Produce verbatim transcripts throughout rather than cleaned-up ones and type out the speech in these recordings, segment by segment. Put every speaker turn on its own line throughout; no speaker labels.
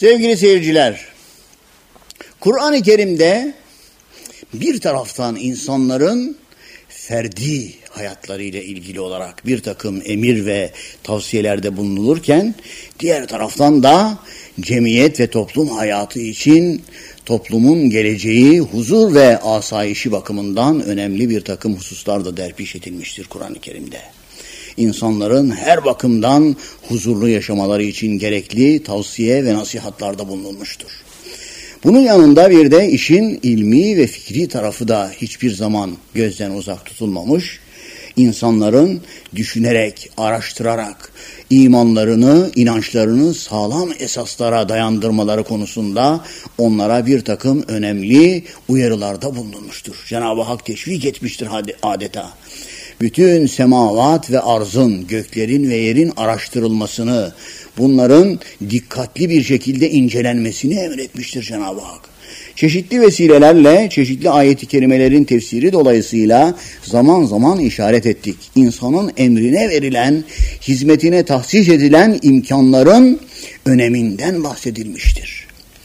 Sevgili seyirciler, Kur'an-ı Kerim'de bir taraftan insanların ferdi hayatlarıyla ilgili olarak bir takım emir ve tavsiyelerde bulunulurken, diğer taraftan da cemiyet ve toplum hayatı için toplumun geleceği, huzur ve asayişi bakımından önemli bir takım hususlar da derpiş edilmiştir Kur'an-ı Kerim'de. İnsanların her bakımdan huzurlu yaşamaları için gerekli tavsiye ve nasihatlarda bulunulmuştur. Bunun yanında bir de işin ilmi ve fikri tarafı da hiçbir zaman gözden uzak tutulmamış. İnsanların düşünerek, araştırarak imanlarını, inançlarını sağlam esaslara dayandırmaları konusunda onlara bir takım önemli uyarılarda bulunmuştur. Cenab-ı Hak teşvik etmiştir adeta. Bütün semavat ve arzın, göklerin ve yerin araştırılmasını, bunların dikkatli bir şekilde incelenmesini emretmiştir Cenab-ı Hak. Çeşitli vesilelerle, çeşitli ayet-i kerimelerin tefsiri dolayısıyla zaman zaman işaret ettik. İnsanın emrine verilen, hizmetine tahsis edilen imkanların öneminden bahsedilmiştir.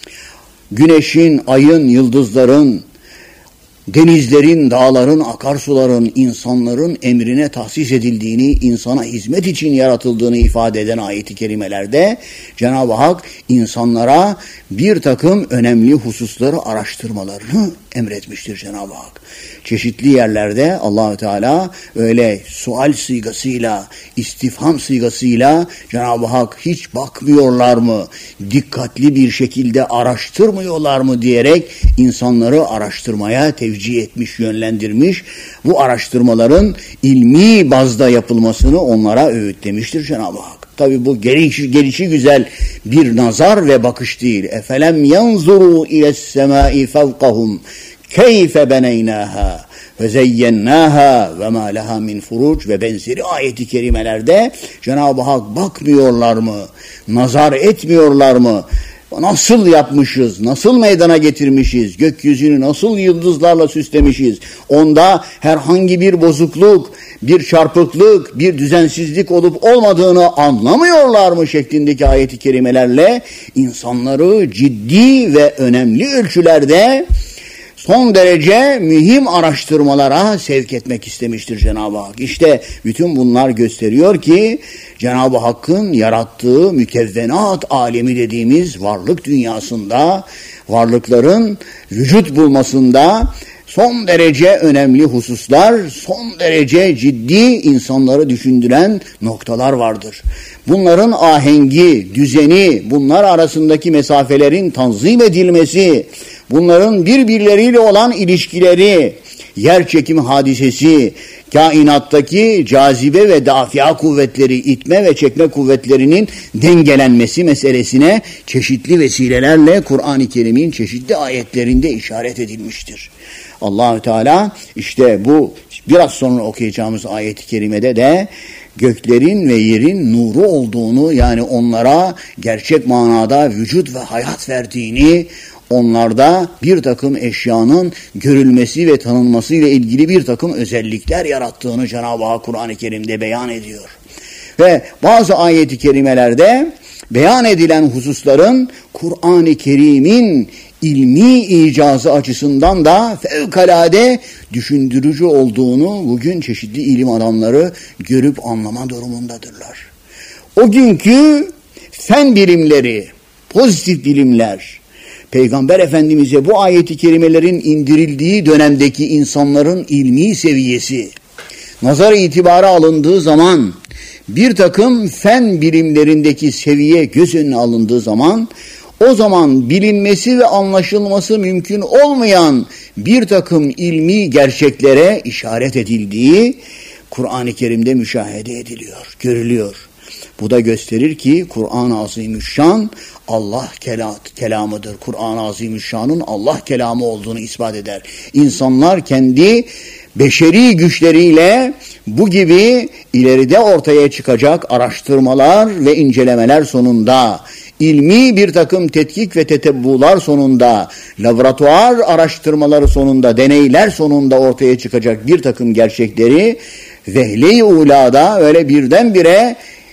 Güneşin, ayın, yıldızların, denizlerin, dağların, akarsuların, insanların emrine tahsis edildiğini, insana hizmet için yaratıldığını ifade eden ayet-i kerimelerde Cenab-ı Hak insanlara bir takım önemli hususları araştırmalarını emretmiştir Cenab-ı Hak. Çeşitli yerlerde Allah-u Teala öyle sual sigasıyla, istifham sigasıyla Cenab-ı Hak hiç bakmıyorlar mı, dikkatli bir şekilde araştırmıyorlar mı diyerek insanları araştırmaya tevcih etmiş, yönlendirmiş. Bu araştırmaların ilmi bazda yapılmasını onlara öğütlemiştir Cenab-ı Hak. Tabi bu gelişi, gelişi güzel bir nazar ve bakış değil. Efelem yanzuru ile's-semâi fevkahum keyfe beneynâhâ ve zeyyennâhâ ve mâ lehâ min furuc ve benzeri ayeti kerimelerde Cenab-ı Hak bakmıyorlar mı, nazar etmiyorlar mı? Nasıl yapmışız, nasıl meydana getirmişiz, gökyüzünü nasıl yıldızlarla süslemişiz, onda herhangi bir bozukluk, bir çarpıklık, bir düzensizlik olup olmadığını anlamıyorlar mı şeklindeki ayet-i kerimelerle insanları ciddi ve önemli ölçülerde son derece mühim araştırmalara sevk etmek istemiştir Cenab-ı Hak. İşte bütün bunlar gösteriyor ki Cenab-ı Hakk'ın yarattığı mükevvenat alemi dediğimiz varlık dünyasında, varlıkların vücut bulmasında son derece önemli hususlar, son derece ciddi insanları düşündüren noktalar vardır. Bunların ahengi, düzeni, bunlar arasındaki mesafelerin tanzim edilmesi, bunların birbirleriyle olan ilişkileri, yer çekimi hadisesi, kainattaki cazibe ve dafia kuvvetleri, itme ve çekme kuvvetlerinin dengelenmesi meselesine çeşitli vesilelerle Kur'an-ı Kerim'in çeşitli ayetlerinde işaret edilmiştir. Allah-u Teala işte bu biraz sonra okuyacağımız ayet-i kerimede de göklerin ve yerin nuru olduğunu, yani onlara gerçek manada vücut ve hayat verdiğini, onlarda bir takım eşyanın görülmesi ve tanınması ile ilgili bir takım özellikler yarattığını Cenab-ı Hak Kur'an-ı Kerim'de beyan ediyor. Ve bazı ayet-i kerimelerde beyan edilen hususların Kur'an-ı Kerim'in ilmi icazı açısından da fevkalade düşündürücü olduğunu bugün çeşitli ilim adamları görüp anlama durumundadırlar. O günkü fen bilimleri, pozitif bilimler, Peygamber Efendimiz'e bu ayet-i kerimelerin indirildiği dönemdeki insanların ilmi seviyesi, nazar itibara alındığı zaman, bir takım fen bilimlerindeki seviye göz önüne alındığı zaman, o zaman bilinmesi ve anlaşılması mümkün olmayan bir takım ilmi gerçeklere işaret edildiği Kur'an-ı Kerim'de müşahede ediliyor, görülüyor. Bu da gösterir ki Kur'an-ı Azimüşşan Allah kelamıdır. Kur'an-ı Azimüşşan'ın Allah kelamı olduğunu ispat eder. İnsanlar kendi beşeri güçleriyle bu gibi ileride ortaya çıkacak araştırmalar ve incelemeler sonunda, ilmi bir takım tetkik ve tetebbular sonunda, laboratuvar araştırmaları sonunda, deneyler sonunda ortaya çıkacak bir takım gerçekleri vehle-i ulada öyle birdenbire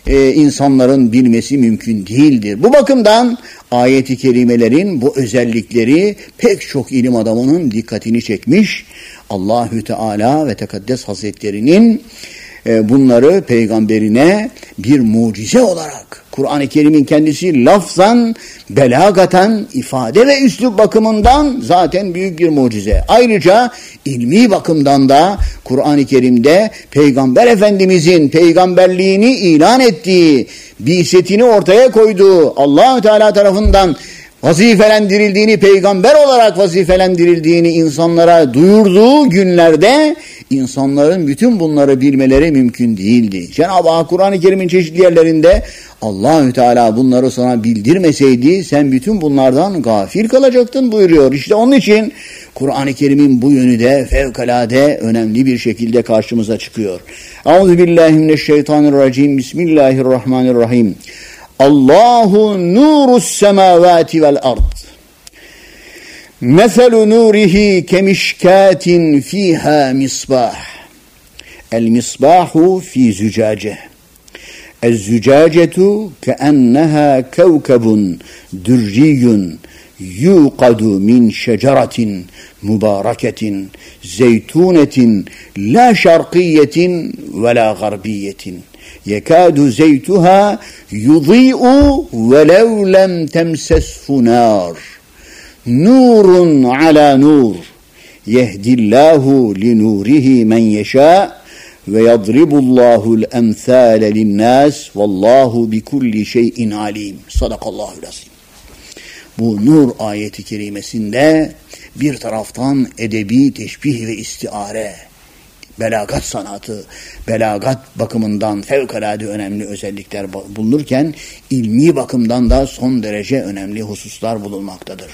e, insanların bilmesi mümkün değildir. Bu bakımdan ayet-i kerimelerin bu özellikleri pek çok ilim adamının dikkatini çekmiş. Allahü Teala ve Tekaddes Hazretleri'nin e, bunları peygamberine bir mucize olarak, Kur'an-ı Kerim'in kendisi lafzan, belagaten, ifade ve üslup bakımından zaten büyük bir mucize. Ayrıca ilmi bakımdan da Kur'an-ı Kerim'de Peygamber Efendimizin peygamberliğini ilan ettiği, bi'setini ortaya koyduğu, Allah-u Teala tarafından vazifelendirildiğini, peygamber olarak vazifelendirildiğini insanlara duyurduğu günlerde insanların bütün bunları bilmeleri mümkün değildi. Cenab-ı Hak Kur'an-ı Kerim'in çeşitli yerlerinde Allahü Teala bunları sana bildirmeseydi sen bütün bunlardan gafil kalacaktın buyuruyor. İşte onun için Kur'an-ı Kerim'in bu yönü de fevkalade önemli bir şekilde karşımıza çıkıyor. Euzubillahimineşşeytanirracim. Bismillahirrahmanirrahim. Allahu nurus semavati vel ard. Meselu nurihi kemişkatin fiha misbah. El misbahu fi zücace. El zücacetu keenneha kevkebun dürriyun yuqadu min şeceratin mübareketin zeytunetin la şarkiyetin ve la garbiyetin. Yekâdu zeytuha yudî'u velev lem temseshu nâr. Nurun ala nur. Yehdillâhu li nurihi men yeşâ ve yadribullâhu'l emthâle linnâs vallâhu bikulli şeyin alîm. Sadakallâhu'l azîm. Bu Nur ayeti kerimesinde bir taraftan edebi teşbih ve istiare, belagat sanatı, belagat bakımından fevkalade önemli özellikler bulunurken ilmi bakımdan da son derece önemli hususlar bulunmaktadır.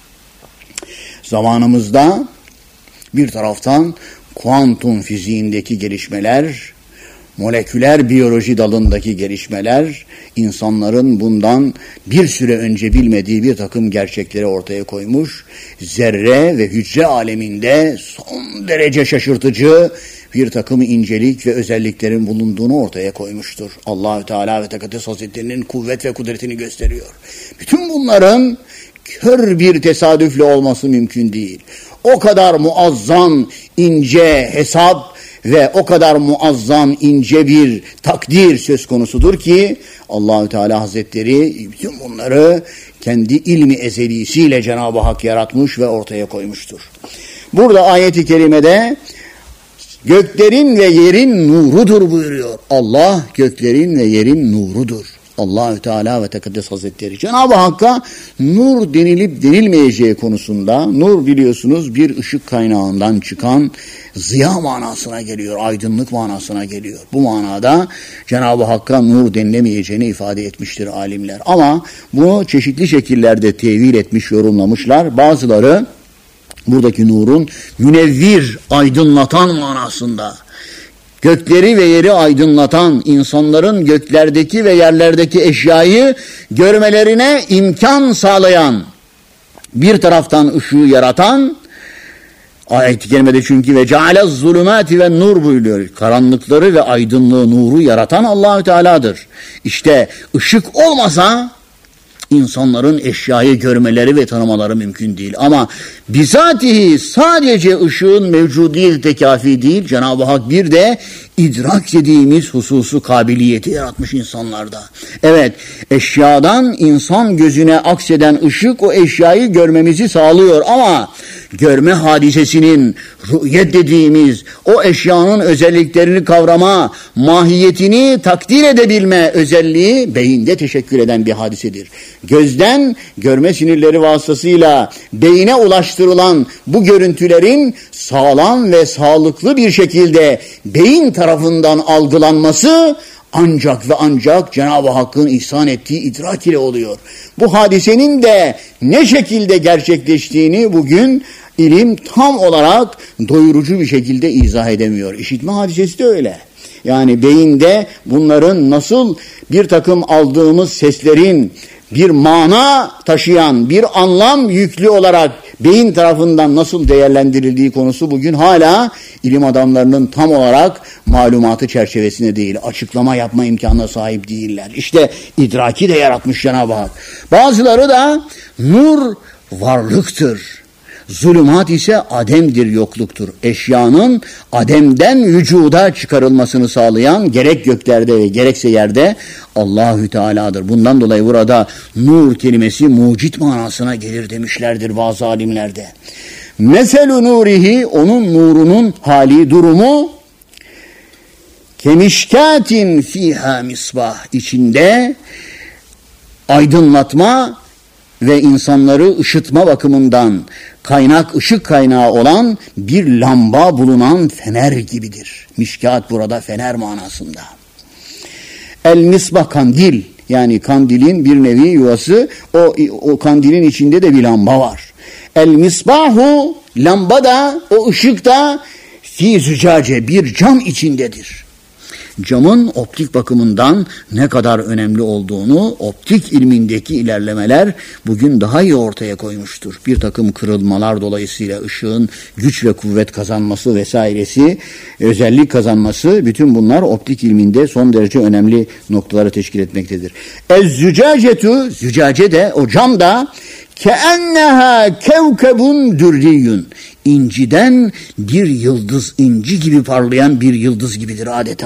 Zamanımızda bir taraftan kuantum fiziğindeki gelişmeler, moleküler biyoloji dalındaki gelişmeler, insanların bundan bir süre önce bilmediği bir takım gerçekleri ortaya koymuş, zerre ve hücre aleminde son derece şaşırtıcı bir takım incelik ve özelliklerin bulunduğunu ortaya koymuştur. Allahü Teala ve Tekaddes Hazretleri'nin kuvvet ve kudretini gösteriyor. Bütün bunların kör bir tesadüfle olması mümkün değil. O kadar muazzam, ince hesap ve o kadar muazzam, ince bir takdir söz konusudur ki Allahü Teala Hazretleri bütün bunları kendi ilmi ezelisiyle Cenab-ı Hak yaratmış ve ortaya koymuştur. Burada ayet-i kerimede göklerin ve yerin nurudur buyuruyor. Allah göklerin ve yerin nurudur. Allahü Teala ve Tekaddes Hazretleri Cenab-ı Hakk'a nur denilip denilmeyeceği konusunda, nur biliyorsunuz bir ışık kaynağından çıkan ziya manasına geliyor, aydınlık manasına geliyor. Bu manada Cenab-ı Hakk'a nur denilemeyeceğini ifade etmiştir alimler. Ama bunu çeşitli şekillerde tevil etmiş, yorumlamışlar. Bazıları buradaki nurun münevvir, aydınlatan manasında, gökleri ve yeri aydınlatan, insanların göklerdeki ve yerlerdeki eşyayı görmelerine imkan sağlayan, bir taraftan ışığı yaratan, ayet-i kerimede çünkü ve cealez zulümati ve nur buyuruyor. Karanlıkları ve aydınlığı, nuru yaratan Allahü Teala'dır. İşte ışık olmasa insanların eşyayı görmeleri ve tanımaları mümkün değil. Ama bizatihi sadece ışığın mevcudiyeti de kafi değil. Cenab-ı Hak bir de idrak dediğimiz hususu, kabiliyeti yaratmış insanlarda. Evet, eşyadan insan gözüne akseden ışık o eşyayı görmemizi sağlıyor ama görme hadisesinin, rü'yet dediğimiz o eşyanın özelliklerini kavrama, mahiyetini takdir edebilme özelliği beyinde teşekkür eden bir hadisedir. Gözden görme sinirleri vasıtasıyla beyine ulaştırılan bu görüntülerin sağlam ve sağlıklı bir şekilde beyin tarafından algılanması ancak ve ancak Cenab-ı Hakk'ın ihsan ettiği idrak ile oluyor. Bu hadisenin de ne şekilde gerçekleştiğini bugün ilim tam olarak doyurucu bir şekilde izah edemiyor. İşitme hadisesi de öyle. Yani beyinde bunların nasıl bir takım aldığımız seslerin bir mana taşıyan, bir anlam yüklü olarak beyin tarafından nasıl değerlendirildiği konusu bugün hala ilim adamlarının tam olarak malumatı çerçevesinde değil, açıklama yapma imkanına sahip değiller. İşte idraki de yaratmış Cenab-ı Hak. Bazıları da nur varlıktır, zulümat ise ademdir, yokluktur. Eşyanın ademden vücuda çıkarılmasını sağlayan gerek göklerde ve gerekse yerde Allahü Teala'dır. Bundan dolayı burada nur kelimesi mucit manasına gelir demişlerdir bazı alimlerde. Meselu nurihi, onun nurunun hali, durumu, kemişkatin fiha misbah, içinde aydınlatma ve insanları ışıtma bakımından kaynak, ışık kaynağı olan bir lamba bulunan fener gibidir. Mişkat burada fener manasında. El misbah, kandil, yani kandilin bir nevi yuvası, o, o kandilin içinde de bir lamba var. El misbahu, lamba da, o ışık da fi zücace, bir cam içindedir. Camın optik bakımından ne kadar önemli olduğunu optik ilmindeki ilerlemeler bugün daha iyi ortaya koymuştur. Bir takım kırılmalar dolayısıyla ışığın güç ve kuvvet kazanması vesairesi, özellik kazanması, bütün bunlar optik ilminde son derece önemli noktaları teşkil etmektedir. Ez-zücacetu, zücace de, o cam da keenneha kevkebun dürriyun, inciden bir yıldız, inci gibi parlayan bir yıldız gibidir adeta.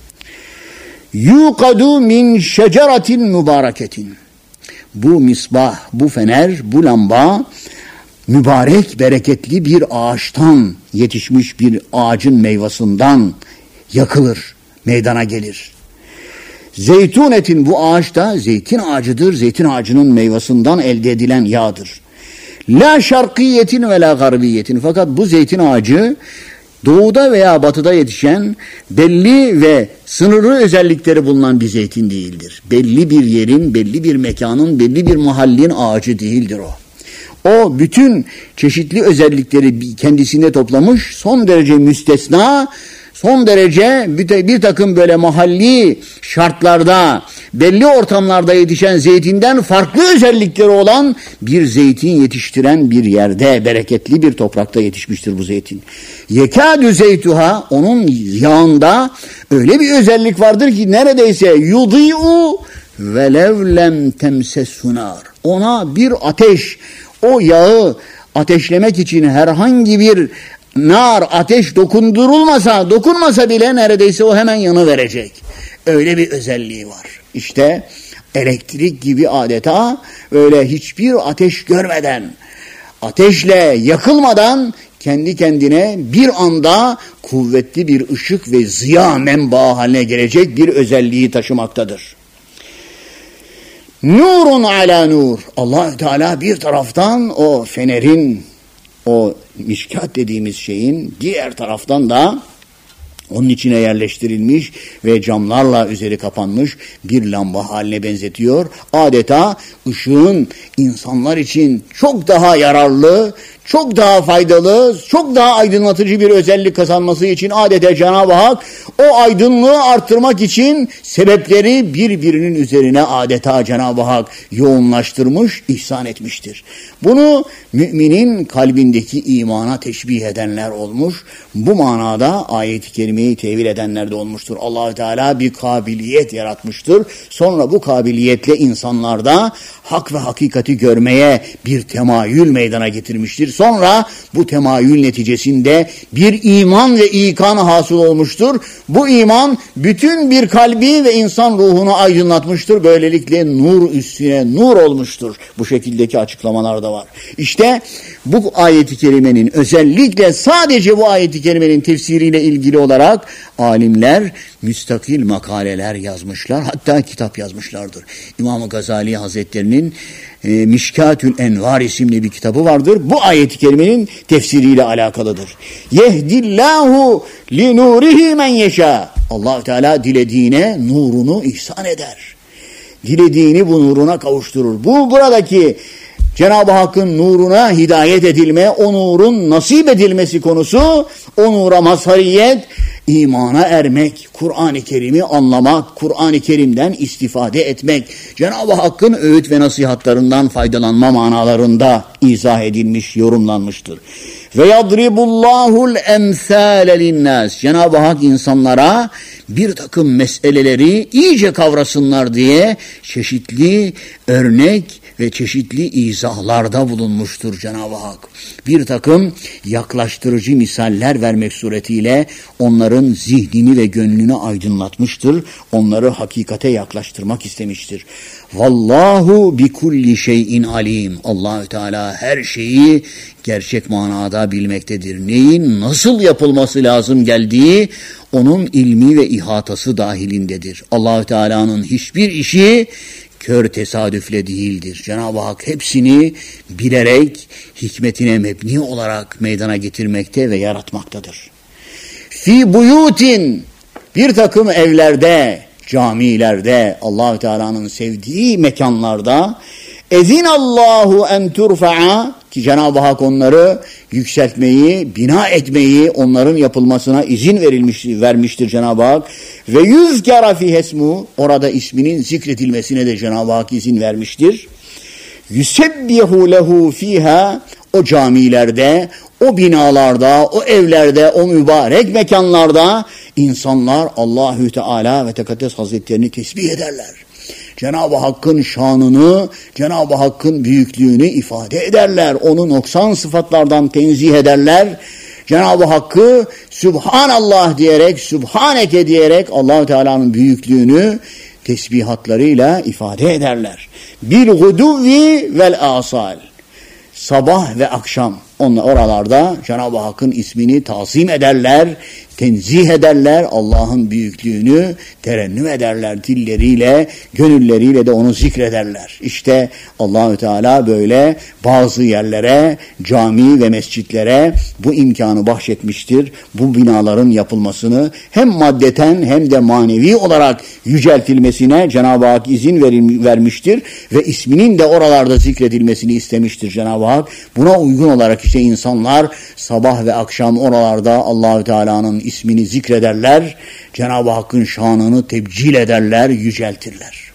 Yuqadu min şeceratin mübareketin. Bu misbah, bu fener, bu lamba mübarek, bereketli bir ağaçtan yetişmiş, bir ağacın meyvasından yakılır, meydana gelir. Zeytunetin, bu ağaç da zeytin ağacıdır. Zeytin ağacının meyvasından elde edilen yağdır. La şarkiyetin ve la garbiyetin. Fakat bu zeytin ağacı doğuda veya batıda yetişen belli ve sınırlı özellikleri bulunan bir zeytin değildir. Belli bir yerin, belli bir mekanın, belli bir mahallin ağacı değildir o. O bütün çeşitli özellikleri kendisinde toplamış, son derece müstesna, son derece bir, bir takım böyle mahalli şartlarda, belli ortamlarda yetişen zeytinden farklı özellikleri olan bir zeytin yetiştiren bir yerde, bereketli bir toprakta yetişmiştir bu zeytin. Yekâdü zeytuha, onun yağında öyle bir özellik vardır ki neredeyse yudî'u velev lem temsessunar. Ona bir ateş, o yağı ateşlemek için herhangi bir nar, ateş dokundurulmasa, dokunmasa bile neredeyse o hemen yanıverecek. Öyle bir özelliği var. İşte elektrik gibi adeta öyle hiçbir ateş görmeden, ateşle yakılmadan kendi kendine bir anda kuvvetli bir ışık ve ziya menbaı haline gelecek bir özelliği taşımaktadır. Nurun ala nur. Allah Teala bir taraftan o fenerin, o mişkat dediğimiz şeyin diğer taraftan da onun içine yerleştirilmiş ve camlarla üzeri kapanmış bir lamba haline benzetiyor. Adeta ışığın insanlar için çok daha yararlı, çok daha faydalı, çok daha aydınlatıcı bir özellik kazanması için adeta Cenab-ı Hak o aydınlığı arttırmak için sebepleri birbirinin üzerine adeta Cenab-ı Hak yoğunlaştırmış, ihsan etmiştir. Bunu müminin kalbindeki imana teşbih edenler olmuş. Bu manada ayet-i kerimeyi tevil edenler de olmuştur. Allah Teala bir kabiliyet yaratmıştır. Sonra bu kabiliyetle insanlarda hak ve hakikati görmeye bir temayül meydana getirmiştir. Sonra bu temayül neticesinde bir iman ve ikan hasıl olmuştur. Bu iman bütün bir kalbi ve insan ruhunu aydınlatmıştır. Böylelikle nur üstüne nur olmuştur. Bu şekildeki açıklamalar da var. İşte bu ayet-i kerimenin, özellikle sadece bu ayet-i kerimenin tefsiriyle ilgili olarak alimler müstakil makaleler yazmışlar. Hatta kitap yazmışlardır. İmam-ı Gazali Hazretleri'nin e, Mişkatül Envar isimli bir kitabı vardır. Bu ayet-i kerimenin tefsiriyle alakalıdır. Yehdillahu li nurihi men yeşâ. Allah Teala dilediğine nurunu ihsan eder. Dilediğini bu nuruna kavuşturur. Bu buradaki Cenab-ı Hakk'ın nuruna hidayet edilme, o nurun nasip edilmesi konusu, o nura mazhariyet, imana ermek, Kur'an-ı Kerim'i anlamak, Kur'an-ı Kerim'den istifade etmek, Cenab-ı Hakk'ın öğüt ve nasihatlarından faydalanma manalarında izah edilmiş, yorumlanmıştır. Ve yadribullahul emsâle linnâs. Cenab-ı Hak insanlara bir takım meseleleri iyice kavrasınlar diye çeşitli örnek ve çeşitli izahlarda bulunmuştur Cenab-ı Hak. Bir takım yaklaştırıcı misaller vermek suretiyle onların zihnini ve gönlünü aydınlatmıştır. Onları hakikate yaklaştırmak istemiştir. Vallahu bi kulli şeyin alim. Allahü Teala her şeyi gerçek manada bilmektedir. Neyin nasıl yapılması lazım geldiği onun ilmi ve ihatası dahilindedir. Allahü Teala'nın hiçbir işi kör tesadüfle değildir. Cenab-ı Hak hepsini bilerek, hikmetine mebni olarak meydana getirmekte ve yaratmaktadır. Fi buyutin, bir takım evlerde, camilerde, Allahü Teala'nın sevdiği mekanlarda, ezinallahu en turfa'a, ki Cenab-ı Hak onları yükseltmeyi, bina etmeyi, onların yapılmasına izin verilmiş, vermiştir Cenab-ı Hak. Ve yüzkara fi hesmu, orada isminin zikredilmesine de Cenab-ı Hak izin vermiştir. Yusebbihu lehu fiha, o camilerde, o binalarda, o evlerde, o mübarek mekanlarda insanlar Allahü Teala ve Tekaddes Hazretlerini tesbih ederler. Cenab-ı Hakk'ın şanını, Cenab-ı Hakk'ın büyüklüğünü ifade ederler. Onu noksan sıfatlardan tenzih ederler. Cenab-ı Hakk'ı Sübhanallah diyerek, Sübhaneke diyerek Allahu Teala'nın büyüklüğünü tesbihatlarıyla ifade ederler. Bil guduvi vel asal. Sabah ve akşam onlar oralarda Cenab-ı Hakk'ın ismini tazim ederler, tenzih ederler, Allah'ın büyüklüğünü terennüm ederler dilleriyle, gönülleriyle de onu zikrederler. İşte Allahü Teala böyle bazı yerlere, cami ve mescitlere bu imkanı bahşetmiştir. Bu binaların yapılmasını hem maddeten hem de manevi olarak yüceltilmesine Cenab-ı Hak izin verim, vermiştir ve isminin de oralarda zikredilmesini istemiştir Cenab-ı Hak. Buna uygun olarak işte insanlar sabah ve akşam oralarda Allahü Teala'nın ismini zikrederler, Cenab-ı Hakk'ın şanını tebcil ederler, yüceltirler.